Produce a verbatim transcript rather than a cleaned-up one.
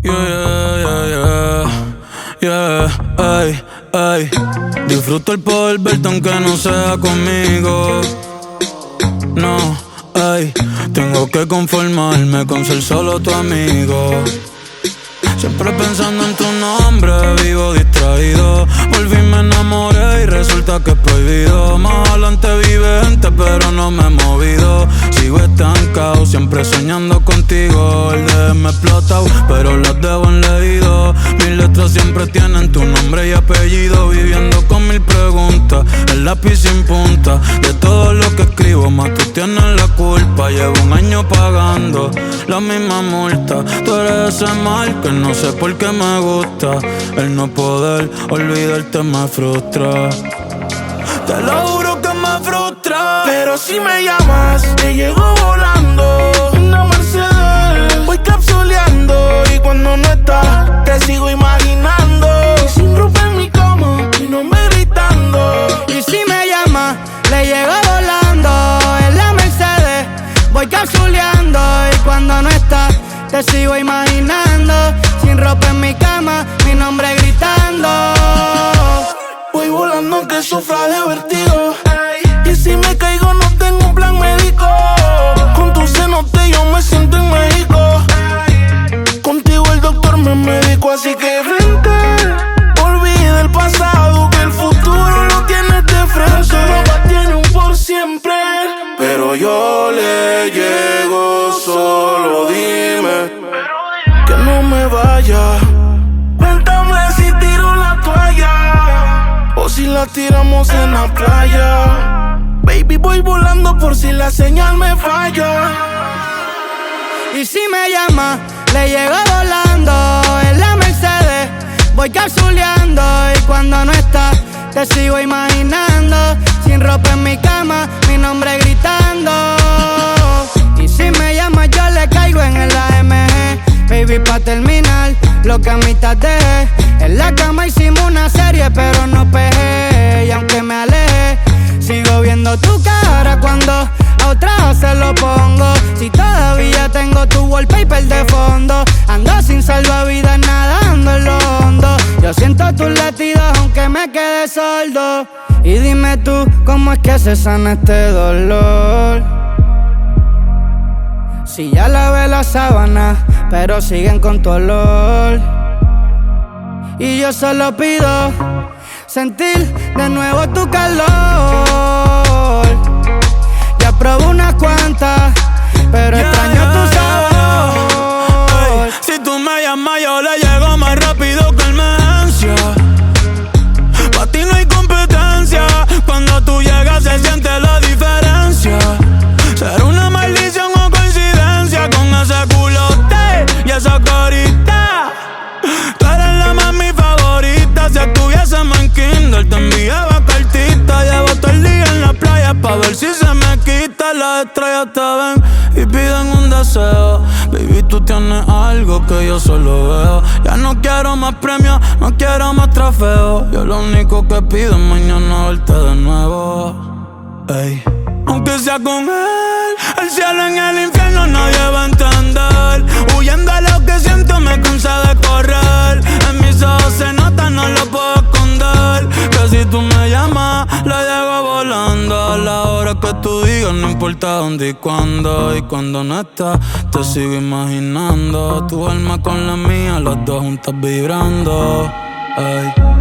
Yeah, yeah, yeah, yeah, yeah, ey, ey. Disfruto el poder verte aunque no sea conmigo. No, ey. Tengo que conformarme con ser solo tu amigo. Siempre pensando en tu nombre, vivo distraído. Volví, me enamoré y resulta que es prohibido. Más adelante vive gente, pero no me he movido. Sigo estancado, siempre soñando contigo. El D M explotado, pero las debo en leído. Mis letras siempre tienen tu nombre y apellido. Viviendo con mil preguntas, el lápiz sin punta. De todo lo que escribo, más tú tienes la culpa. Llevo un año pagando la misma multa. Tú eres ese mal que no sé por qué me gusta. El no poder olvidarte me frustra. Te lo juro que me frustra. Pero si me llamas, te llego volando. Una Mercedes, voy capsuleando. Y cuando no estás, te sigo imaginando. Y sin ropa en mi cama, mi nombre gritando. Y si me llamas, le llego volando. En la Mercedes, voy capsuleando. Y cuando no estás, te sigo imaginando. Sin ropa en mi cama, mi nombre gritando. Voy volando aunque sufra de vértigo. Y si me caigo no tengo un plan médico. Con tu cenote yo me siento en México. Contigo el doctor me medicó. Así que frente, olvida el pasado, que el futuro lo tienes de frente. Ropa tiene un por siempre, pero yo le llego. Solo dime que no me vaya. Cuéntame si tiro la toalla o si la tiramos en la playa. Baby, voy volando por si la señal me falla. Y si me llama, le llego volando. En la Mercedes, voy capsuleando. Y cuando no estás, te sigo imaginando. Sin ropa en mi cama, mi nombre gritando. Y si me llamas, yo le caigo en el A M G. Baby, pa' terminar, lo que a mitad dejé. En la cama hicimos una serie, pero no pegué. Y aunque me alejé, sigo viendo tu cara cuando a otra se lo pongo. Si todavía tengo tu wallpaper de fondo. Ando sin salvavidas nadando en lo hondo. Yo siento tus latidos aunque me quede sordo. Y dime tú, ¿cómo es que se sana este dolor? Si ya lavé la sábana, pero siguen con tu olor. Y yo solo pido sentir de nuevo tu calor. Ya probé unas cuantas, pero Yeah, extraño tu yeah, sabor. ey. Si tú me llamas yo le llego más rápido que emergencia. Pa' ti no hay competencia. Cuando tú llegas se siente la diferencia. Será una maldición o coincidencia con ese culote y esa carita. Tú eres la mami favorita. Si estuviésemos en kinder te enviaba cartita. Llevo todo el día en la playa pa' ver si se me quita. Las estrellas te ven y piden un deseo. Baby, tú tienes algo que yo solo veo. Ya no quiero más premios, no quiero más trofeos. Yo lo único que pido es mañana verte de nuevo. Ey. Aunque sea con él, el cielo en el infierno nadie va a entender. Huyendo a lo que siento me cansa de correr. En mis ojos se nota, no lo puedo esconder. Que si tú me llamas, la llego volando. A la hora que tú digas, no importa dónde y cuándo. Y cuando no estás, te sigo imaginando. Tu alma con la mía, las dos juntas vibrando. Ey.